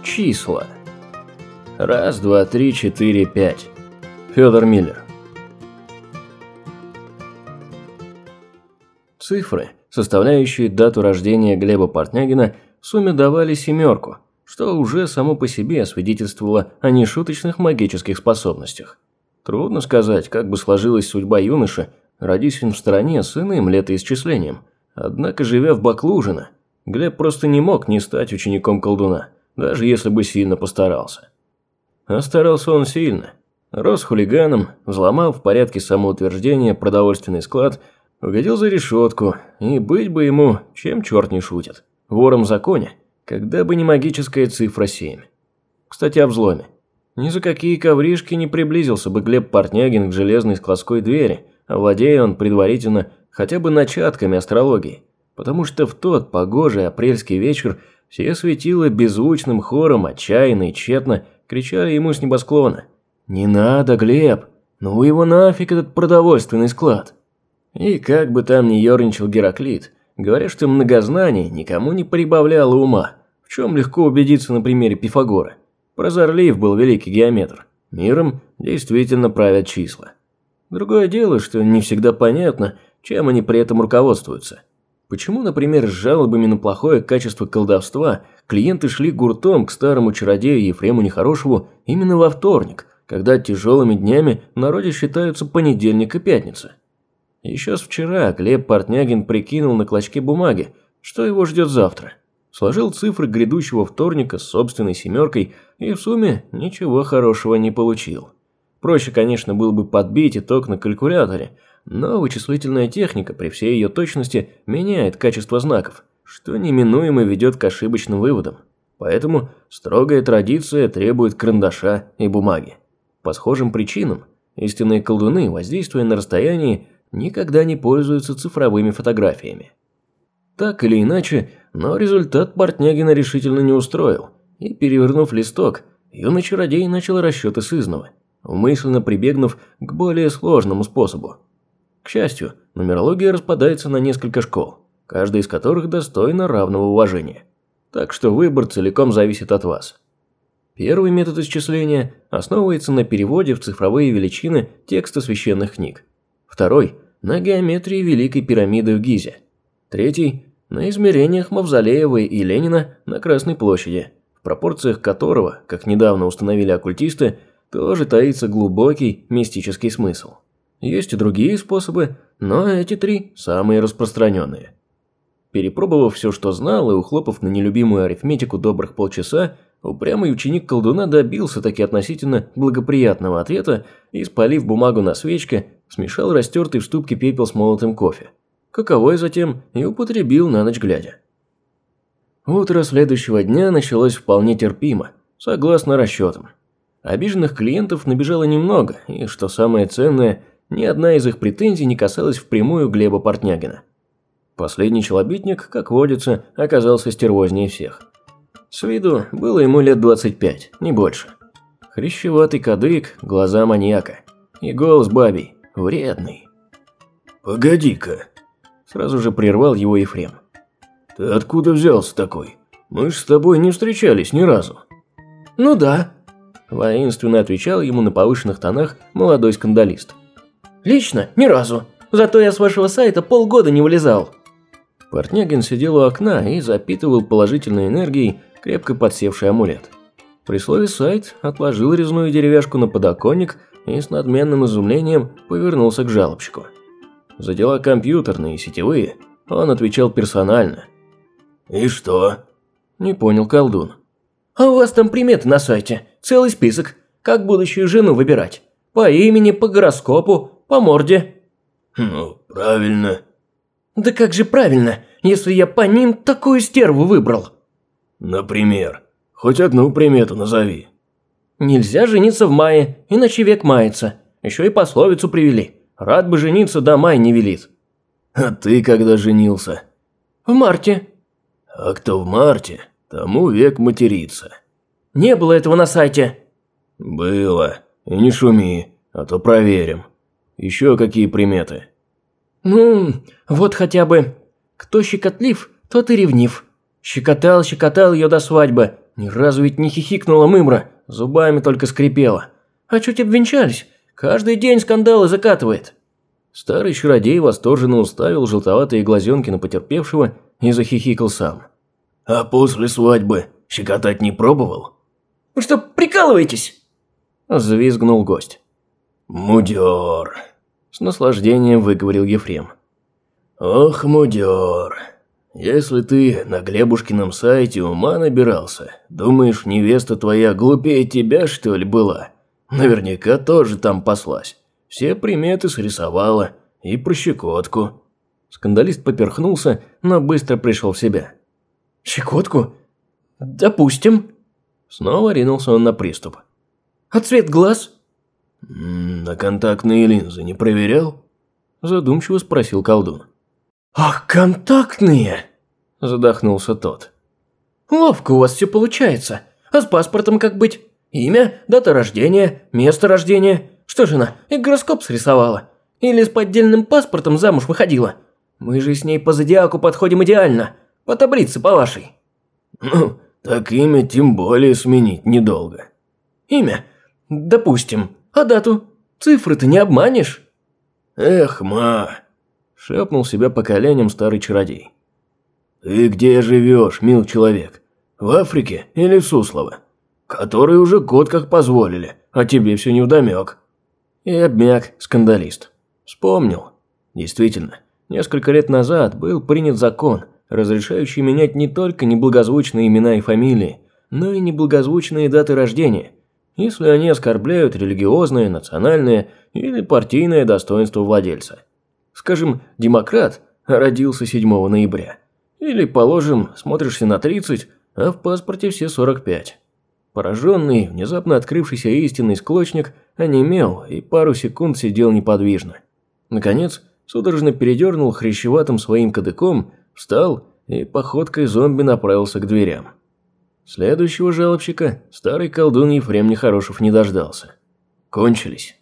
Числа. 1, 2, 3, 4, 5. Федор Миллер. Цифры, составляющие дату рождения Глеба Портнягина, в сумме давали 7, что уже само по себе свидетельствовало о нешуточных магических способностях. Трудно сказать, как бы сложилась судьба юноши, родись он в стране с иным летоисчислением. Однако, живя в Баклужино, Глеб просто не мог не стать учеником колдуна, даже если бы сильно постарался. А старался он сильно. Рос хулиганом, взломал в порядке самоутверждения продовольственный склад, угодил за решетку, и быть бы ему, чем черт не шутит, вором в законе, когда бы не магическая цифра 7. Кстати, о взломе. Ни за какие ковришки не приблизился бы Глеб Портнягин к железной складской двери, овладея он предварительно хотя бы начатками астрологии, потому что в тот погожий апрельский вечер все светила беззвучным хором отчаянно и тщетно кричали ему с небосклона: «Не надо, Глеб! Ну его нафиг этот продовольственный склад!» И как бы там ни ерничал Гераклит, говоря, что многознание никому не прибавляло ума, в чем легко убедиться на примере Пифагора. Прозорлив был великий геометр. Миром действительно правят числа. Другое дело, что не всегда понятно, чем они при этом руководствуются. Почему, например, с жалобами на плохое качество колдовства клиенты шли гуртом к старому чародею Ефрему Нехорошеву именно во вторник, когда тяжелыми днями в народе считаются понедельник и пятница? Еще с вчера Глеб Портнягин прикинул на клочке бумаги, что его ждет завтра. Сложил цифры грядущего вторника с собственной 7 и в сумме ничего хорошего не получил. Проще, конечно, было бы подбить итог на калькуляторе, но вычислительная техника при всей ее точности меняет качество знаков, что неминуемо ведет к ошибочным выводам. Поэтому строгая традиция требует карандаша и бумаги. По схожим причинам истинные колдуны, воздействуя на расстоянии, никогда не пользуются цифровыми фотографиями. Так или иначе, но результат Портнягина решительно не устроил, и, перевернув листок, юный чародей начал расчеты сызнова, умышленно прибегнув к более сложному способу. К счастью, нумерология распадается на несколько школ, каждая из которых достойна равного уважения. Так что выбор целиком зависит от вас. Первый метод исчисления основывается на переводе в цифровые величины текста священных книг. Второй – на геометрии Великой пирамиды в Гизе. Третий – на измерениях Мавзолеева и Ленина на Красной площади, в пропорциях которого, как недавно установили оккультисты, тоже таится глубокий мистический смысл. Есть и другие способы, но эти 3 самые распространенные. Перепробовав все, что знал, и ухлопав на нелюбимую арифметику добрых полчаса, упрямый ученик колдуна добился таки относительно благоприятного ответа и, спалив бумагу на свечке, смешал растертый в ступке пепел с молотым кофе, каковой затем и употребил на ночь глядя. Утро следующего дня началось вполне терпимо, согласно расчетам. Обиженных клиентов набежало немного, и, что самое ценное, ни одна из их претензий не касалась впрямую Глеба Портнягина. Последний челобитник, как водится, оказался стервознее всех. С виду было ему лет 25, не больше. Хрящеватый кадык, глаза маньяка. И голос бабий, вредный. «Погоди-ка», – сразу же прервал его Ефрем. «Ты откуда взялся такой? Мы ж с тобой не встречались ни разу». «Ну да», – воинственно отвечал ему на повышенных тонах молодой скандалист. «Лично ни разу. Зато я с вашего сайта полгода не вылезал». Портнягин сидел у окна и запитывал положительной энергией крепко подсевший амулет. При слове «сайт» отложил резную деревяшку на подоконник и с надменным изумлением повернулся к жалобщику. За дела компьютерные и сетевые он отвечал персонально. «И что?» – не понял колдун. «А у вас там приметы на сайте, целый список, как будущую жену выбирать. По имени, по гороскопу, по морде». «Ну, правильно». «Да как же правильно, если я по ним такую стерву выбрал?» «Например, хоть одну примету назови». «Нельзя жениться в мае, иначе век мается. Еще и пословицу привели. Рад бы жениться, да май не велит». «А ты когда женился?» «В марте». «А кто в марте, тому век матерится». «Не было этого на сайте». «Было. И не шуми, а то проверим. Еще какие приметы?» «Ну, вот хотя бы. Кто щекотлив, тот и ревнив. Щекотал ее до свадьбы, Ни разу ведь не хихикнула мымра, зубами только скрипела. А чуть обвенчались, каждый день скандалы закатывает. Старый чародей восторженно уставил желтоватые глазенки на потерпевшего и захихикал сам. А после свадьбы щекотать не пробовал? Вы что, прикалываетесь? Взвизгнул гость. Мудёр. С наслаждением выговорил Ефрем. Ох, мудёр. Если ты на Глебушкином сайте ума набирался, думаешь, невеста твоя глупее тебя, что ли, была? Наверняка тоже там паслась. Все приметы срисовала. И про щекотку. Скандалист поперхнулся, но быстро пришел в себя. Щекотку? Допустим. Снова ринулся он на приступ. А цвет глаз? На контактные линзы не проверял? Задумчиво спросил колдун. Ах, контактные! Задохнулся тот. Ловко у вас все получается. А с паспортом как быть? Имя, дата рождения, место рождения. Что же она, и гороскоп срисовала? Или с поддельным паспортом замуж выходила? Мы же с ней по зодиаку подходим идеально. По таблице, по вашей. Ну, так имя тем более сменить недолго. Имя? Допустим. А дату? Цифры-то не обманешь. Эх, ма, шепнул себя по коленям старый чародей. Ты где живешь, мил человек? В Африке или в Суслово? Который уже год как позволили, а тебе все невдомек. И обмяк скандалист. Вспомнил. Действительно, несколько лет назад был принят закон, разрешающий менять не только неблагозвучные имена и фамилии, но и неблагозвучные даты рождения, если они оскорбляют религиозное, национальное или партийное достоинство владельца. Скажем, демократ родился 7 ноября. Или, положим, смотришься на 30, а в паспорте все 45. Пораженный, внезапно открывшийся истинный склочник онемел и пару секунд сидел неподвижно. Наконец, судорожно передернул хрящеватым своим кадыком, встал и походкой зомби направился к дверям. Следующего жалобщика старый колдун Ефрем Нехорошев не дождался. Кончились.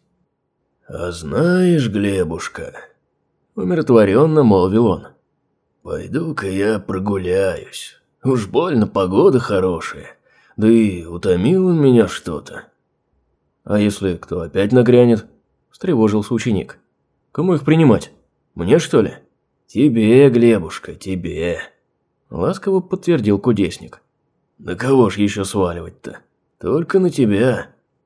«А знаешь, Глебушка...» – умиротворенно молвил он. «Пойду-ка я прогуляюсь. Уж больно погода хорошая. Да и утомил он меня что-то». «А если кто опять нагрянет?» – встревожился ученик. «Кому их принимать? Мне, что ли?» «Тебе, Глебушка, тебе», – ласково подтвердил кудесник. «На кого ж еще сваливать-то? Только на тебя».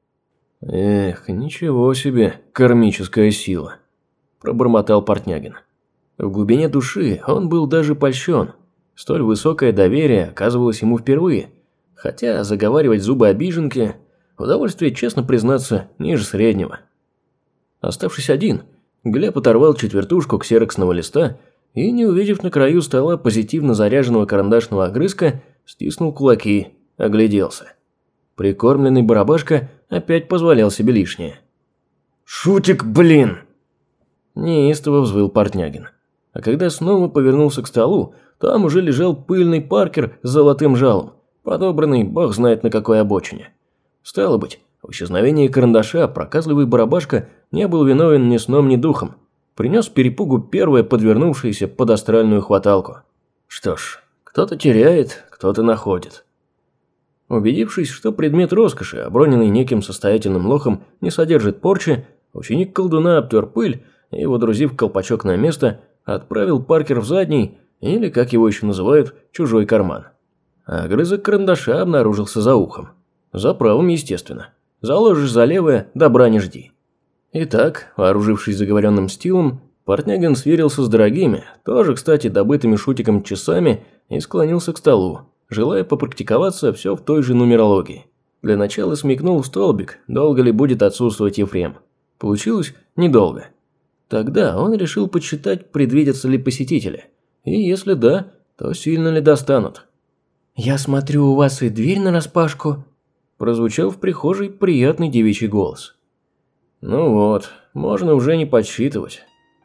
«Эх, ничего себе, кармическая сила», – пробормотал Портнягин. В глубине души он был даже польщен. Столь высокое доверие оказывалось ему впервые, хотя заговаривать зубы обиженки – удовольствие, честно признаться, ниже среднего. Оставшись один, Глеб оторвал четвертушку ксероксного листа и, не увидев на краю стола позитивно заряженного карандашного огрызка, стиснул кулаки, огляделся. Прикормленный барабашка опять позволял себе лишнее. «Шутик, блин!» Неистово взвыл Портнягин. А когда снова повернулся к столу, там уже лежал пыльный Паркер с золотым жалом, подобранный бог знает на какой обочине. Стало быть, в исчезновении карандаша проказливый барабашка не был виновен ни сном, ни духом. Принес перепугу первое подвернувшееся под астральную хваталку. Что ж, кто-то теряет, кто-то находит. Убедившись, что предмет роскоши, оброненный неким состоятельным лохом, не содержит порчи, ученик колдуна обтер пыль и, водрузив колпачок на место, отправил Паркер в задний, или, как его еще называют, чужой карман. А огрызок карандаша обнаружился за ухом. За правым, естественно. Заложишь за левое, добра не жди. Итак, вооружившись заговоренным стилом, Портнягин сверился с дорогими, тоже, кстати, добытыми шутиком часами, и склонился к столу, желая попрактиковаться все в той же нумерологии. Для начала смекнул в столбик, долго ли будет отсутствовать Ефрем. Получилось недолго. Тогда он решил подсчитать, предвидятся ли посетители. И если да, то сильно ли достанут. «Я смотрю, у вас и дверь нараспашку», – прозвучал в прихожей приятный девичий голос. Ну вот, можно уже не подсчитывать.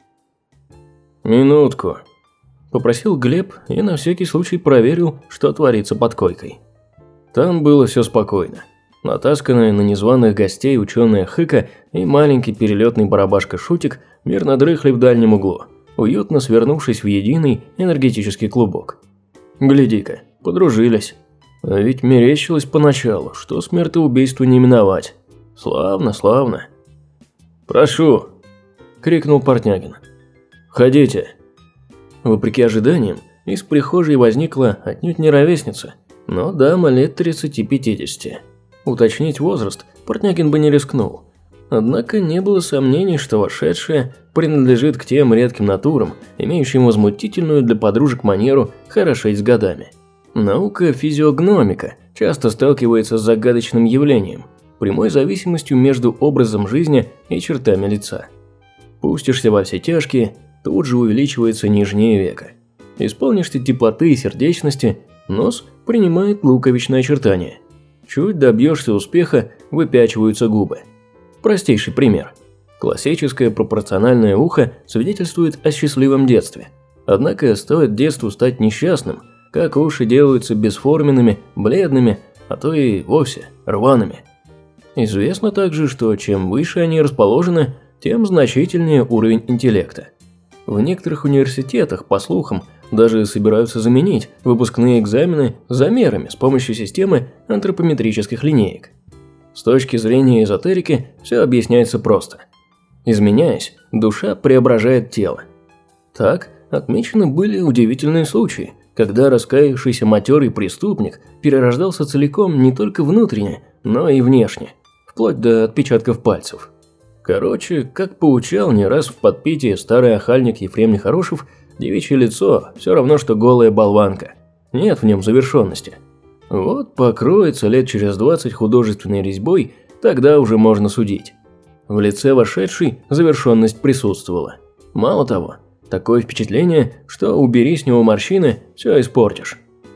«Минутку», – попросил Глеб и на всякий случай проверил, что творится под койкой. Там было все спокойно. Натасканная на незваных гостей ученая Хыка и маленький перелетный барабашка-шутик мирно дрыхли в дальнем углу, уютно свернувшись в единый энергетический клубок. Гляди-ка, подружились. А ведь мерещилось поначалу, что смертоубийству не миновать. Славно, славно. «Прошу!» – крикнул Портнягин. «Входите!» Вопреки ожиданиям, из прихожей возникла отнюдь не ровесница, но дама лет 30-50. Уточнить возраст Портнягин бы не рискнул. Однако не было сомнений, что вошедшая принадлежит к тем редким натурам, имеющим возмутительную для подружек манеру хорошеть с годами. Наука физиогномика часто сталкивается с загадочным явлением – прямой зависимостью между образом жизни и чертами лица. Пустишься во все тяжкие, тут же увеличивается нижнее веко. Исполнишься теплоты и сердечности, нос принимает луковичное очертание. Чуть добьешься успеха, выпячиваются губы. Простейший пример. Классическое пропорциональное ухо свидетельствует о счастливом детстве. Однако стоит детству стать несчастным, как уши делаются бесформенными, бледными, а то и вовсе рваными. Известно также, что чем выше они расположены, тем значительнее уровень интеллекта. В некоторых университетах, по слухам, даже собираются заменить выпускные экзамены замерами с помощью системы антропометрических линеек. С точки зрения эзотерики все объясняется просто. Изменяясь, душа преображает тело. Так отмечены были удивительные случаи, когда раскаявшийся матерый преступник перерождался целиком не только внутренне, но и внешне, вплоть до отпечатков пальцев. Короче, как поучал не раз в подпитии старый охальник Ефрем Нехорошев, девичье лицо все равно, что голая болванка. Нет в нем завершенности. Вот покроется лет через 20 художественной резьбой, тогда уже можно судить. В лице вошедшей завершенность присутствовала. Мало того, такое впечатление, что убери с него морщины, все испортишь.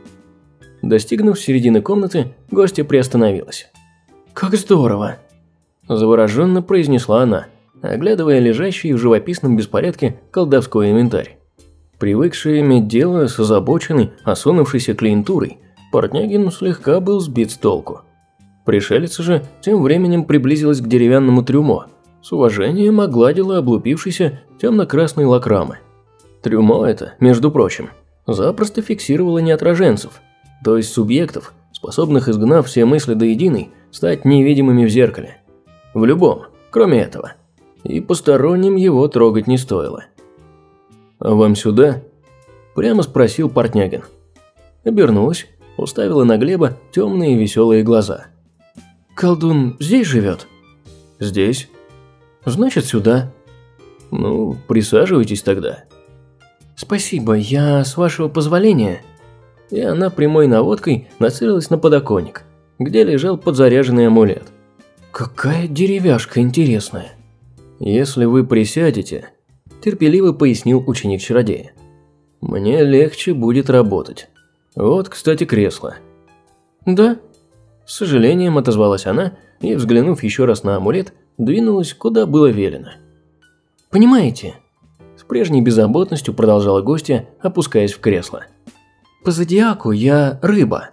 Достигнув середины комнаты, гостья приостановилась. «Как здорово!» – завороженно произнесла она, оглядывая лежащий в живописном беспорядке колдовской инвентарь. Привыкший иметь дело с озабоченной, осунувшейся клиентурой, Портнягин слегка был сбит с толку. Пришелица же тем временем приблизилась к деревянному трюмо, с уважением огладила облупившийся темно-красный лак рамы. Трюмо это, между прочим, запросто фиксировало неотраженцев, то есть субъектов, способных, изгнав все мысли до единой, стать невидимыми в зеркале. В любом, кроме этого. И посторонним его трогать не стоило. «А вам сюда?» – прямо спросил Портнягин. Обернулась, уставила на Глеба темные веселые глаза. «Колдун здесь живет?» «Здесь». «Значит, сюда». «Ну, присаживайтесь тогда». «Спасибо, я, с вашего позволения». И она прямой наводкой нацелилась на подоконник, где лежал подзаряженный амулет. «Какая деревяшка интересная». «Если вы присядете», – терпеливо пояснил ученик-чародея, – «мне легче будет работать. Вот, кстати, кресло». «Да?» – с сожалением отозвалась она и, взглянув еще раз на амулет, двинулась, куда было велено. «Понимаете?» – с прежней беззаботностью продолжала гостья, опускаясь в кресло. «По зодиаку я рыба».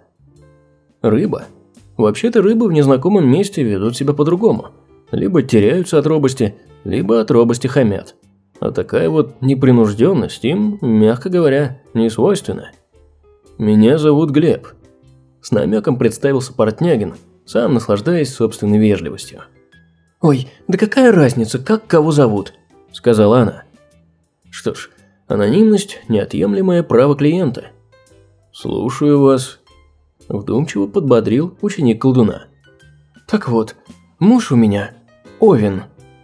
«Рыба? Вообще-то рыбы в незнакомом месте ведут себя по-другому. Либо теряются от робости, либо от робости хамят. А такая вот непринужденность им, мягко говоря, не свойственна. Меня зовут Глеб». С намеком представился Портнягин, сам наслаждаясь собственной вежливостью. «Ой, да какая разница, как кого зовут?» – сказала она. Что ж, анонимность – неотъемлемое право клиента. «Слушаю вас», – вдумчиво подбодрил ученик колдуна. «Так вот, муж у меня – Овен».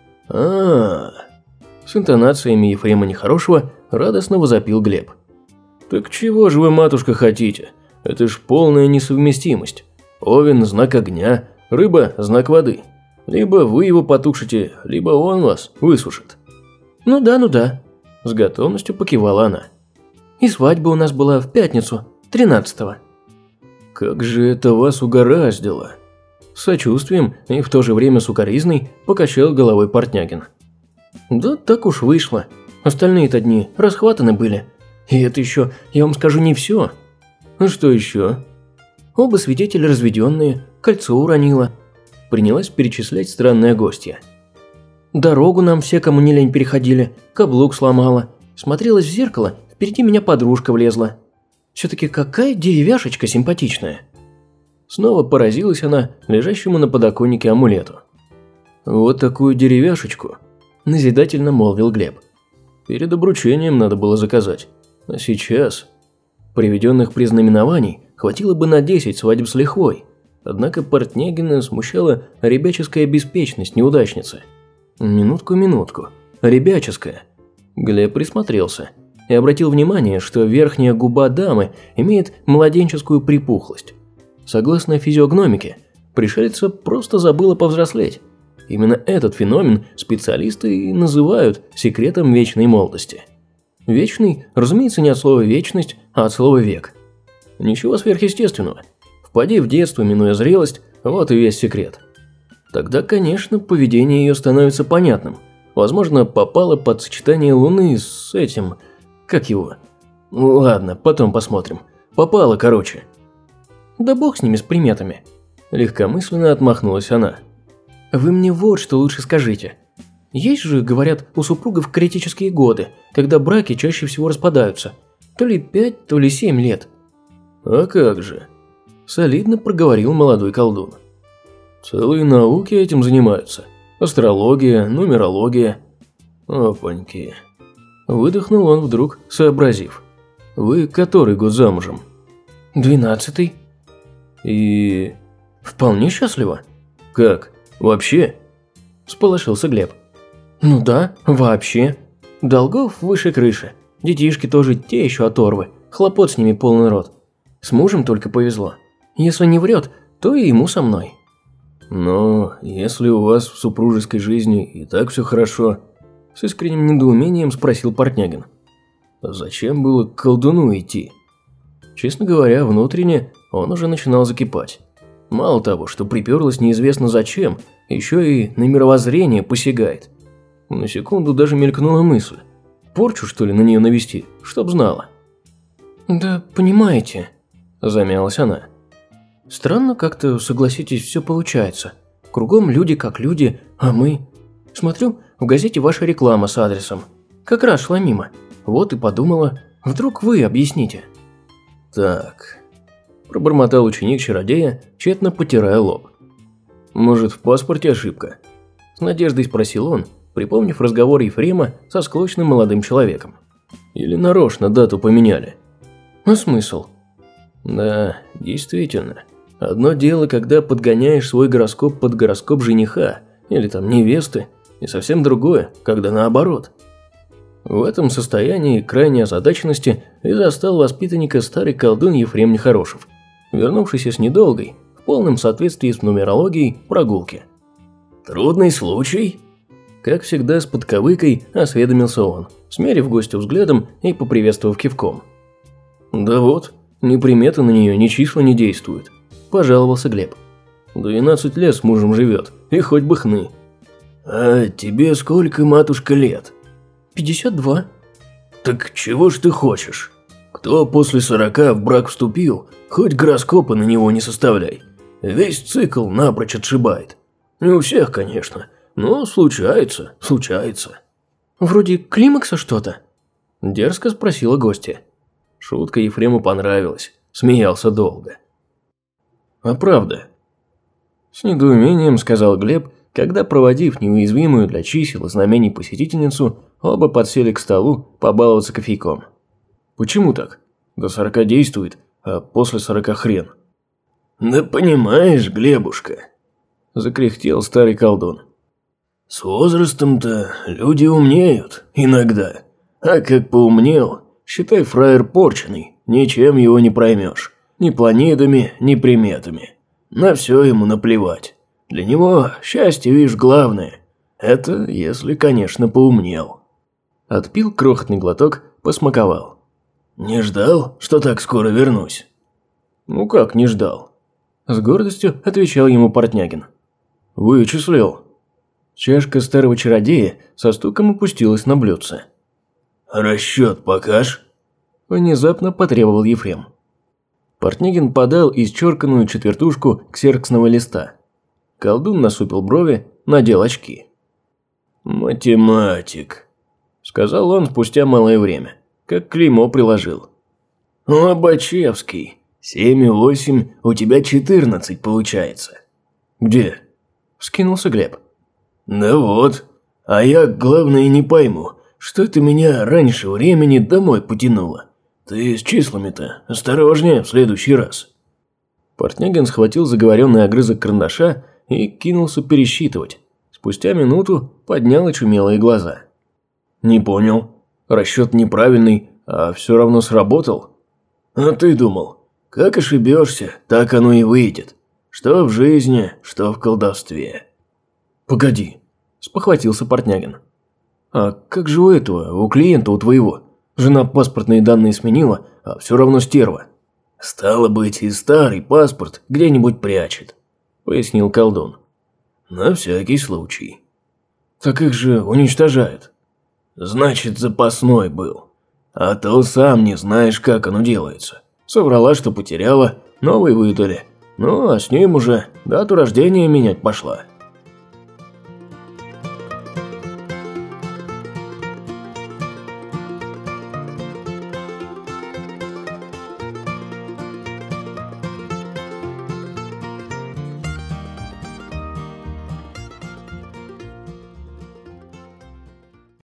С интонациями Ефрема Нехорошего радостно возопил Глеб. «Так чего же вы, матушка, хотите? Это ж полная несовместимость. Овен – знак огня, рыба – знак воды. Либо вы его потушите, либо он вас высушит». Ну да», – с готовностью покивала она. «И свадьба у нас была в пятницу, 13-го». «Как же это вас угораздило?» С сочувствием и в то же время сукоризной покачал головой Портнягин. «Да так уж вышло. Остальные-то дни расхватаны были. И это еще, я вам скажу, не все». «А что еще?» «Оба свидетели разведенные, кольцо уронило». Принялась перечислять странная гостья. «Дорогу нам все, кому не лень, переходили, каблук сломала. Смотрелась в зеркало, впереди меня подружка влезла. Все-таки какая деревяшечка симпатичная». Снова поразилась она лежащему на подоконнике амулету. «Вот такую деревяшечку», – назидательно молвил Глеб. «Перед обручением надо было заказать. А сейчас...» Приведенных признаменований хватило бы на 10 свадеб с лихвой. Однако Портнягина смущала ребяческая беспечность неудачницы. Минутку. Ребяческая. Глеб присмотрелся и обратил внимание, что верхняя губа дамы имеет младенческую припухлость. Согласно физиогномике, пришельца просто забыла повзрослеть. Именно этот феномен специалисты и называют секретом вечной молодости. Вечный, разумеется, не от слова «вечность», а от слова «век». Ничего сверхъестественного. Впади в детство, минуя зрелость, вот и весь секрет. Тогда, конечно, поведение ее становится понятным. Возможно, попало под сочетание Луны с этим... Как его? Ладно, потом посмотрим. Попало, короче. Да бог с ними, с приметами. Легкомысленно отмахнулась она. Вы мне вот что лучше скажите. Есть же, говорят, у супругов критические годы, когда браки чаще всего распадаются. То ли 5, то ли 7 лет. А как же? Солидно проговорил молодой колдун. Целые науки этим занимаются. Астрология, нумерология. Опаньки. Выдохнул он вдруг, сообразив. Вы который год замужем? 12-й. И... вполне счастливо. Как? Вообще? Всполошился Глеб. Ну да, вообще. Долгов выше крыши. Детишки тоже те еще оторвы. Хлопот с ними полный рот. С мужем только повезло. Если не врет, то и ему со мной. Но если у вас в супружеской жизни и так все хорошо, с искренним недоумением спросил Портнягин. Зачем было к колдуну идти? Честно говоря, внутренне он уже начинал закипать. Мало того, что приперлась неизвестно зачем, еще и на мировоззрение посягает. На секунду даже мелькнула мысль. Порчу, что ли, на нее навести, чтоб знала. «Да понимаете», – замялась она. «Странно как-то, согласитесь, все получается. Кругом люди как люди, а мы...» Смотрю, в газете ваша реклама с адресом. Как раз шла мимо. Вот и подумала, вдруг вы объясните. Так, пробормотал ученик-чародея, тщетно потирая лоб. Может, в паспорте ошибка? С надеждой спросил он, припомнив разговор Ефрема со склочным молодым человеком. Или нарочно дату поменяли? А смысл? Да, действительно. Одно дело, когда подгоняешь свой гороскоп под гороскоп жениха или там невесты, и совсем другое, когда наоборот. В этом состоянии крайней озадаченности и застал воспитанника старый колдун Ефрем Нехорошев, вернувшийся с недолгой, в полном соответствии с нумерологией, прогулки. «Трудный случай?» Как всегда с подковыкой осведомился он, смерив гостя взглядом и поприветствовав кивком. «Да вот, ни приметы на нее, ни числа не действуют», – пожаловался Глеб. 12 лет с мужем живет, и хоть бы хны. «А тебе сколько, матушка, лет?» 52. «Так чего ж ты хочешь? Кто после 40 в брак вступил, хоть гороскопа на него не составляй. Весь цикл напрочь отшибает. Не у всех, конечно, но случается. «Вроде климакса что-то?» – дерзко спросила гостья. Шутка Ефрему понравилась, смеялся долго. «А правда?» С недоумением сказал Глеб, когда, проводив неуязвимую для чисел и знамений посетительницу, оба подсели к столу побаловаться кофейком. «Почему так? До 40 действует, а после 40 хрен». «Да понимаешь, Глебушка», – закряхтел старый колдун. «С возрастом-то люди умнеют иногда, а как поумнел, считай фраер порченый, ничем его не проймешь, ни планетами, ни приметами. На все ему наплевать. Для него счастье, видишь, главное. Это если, конечно, поумнел». Отпил крохотный глоток, посмаковал. «Не ждал, что так скоро вернусь?» «Ну как не ждал?» С гордостью отвечал ему Портнягин. «Вычислил». Чашка старого чародея со стуком опустилась на блюдце. «Расчет покажь?» Внезапно потребовал Ефрем. Портнягин подал исчерканную четвертушку ксероксного листа. Колдун насупил брови, надел очки. «Математик», – сказал он спустя малое время, как клеймо приложил. «Лобачевский, 7 и 8 у тебя 14 получается. Где? Вскинулся Глеб. Да вот. А я, главное, не пойму, что ты меня раньше времени домой потянула. Ты с числами-то осторожнее в следующий раз. Портнягин схватил заговоренный огрызок карандаша и кинулся пересчитывать. Спустя минуту поднял очумелые глаза. Не понял. Расчет неправильный, а все равно сработал. А ты думал, как ошибешься, так оно и выйдет. Что в жизни, что в колдовстве. Погоди, спохватился Портнягин. А как же у этого, у клиента, у твоего? Жена паспортные данные сменила, а все равно стерва. Стало быть, и старый паспорт где-нибудь прячет, пояснил колдун. На всякий случай. Так их же уничтожают. Значит, запасной был. А то сам не знаешь, как оно делается. Соврала, что потеряла, новый выдали. Ну, а с ним уже дату рождения менять пошла.